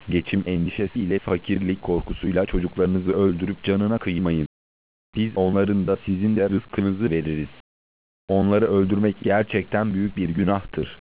Geçim endişesiyle, fakirlik korkusuyla çocuklarınızı öldürüp canına kıymayın. Biz onların da sizin de rızkınızı veririz. Onları öldürmek gerçekten büyük bir günahtır.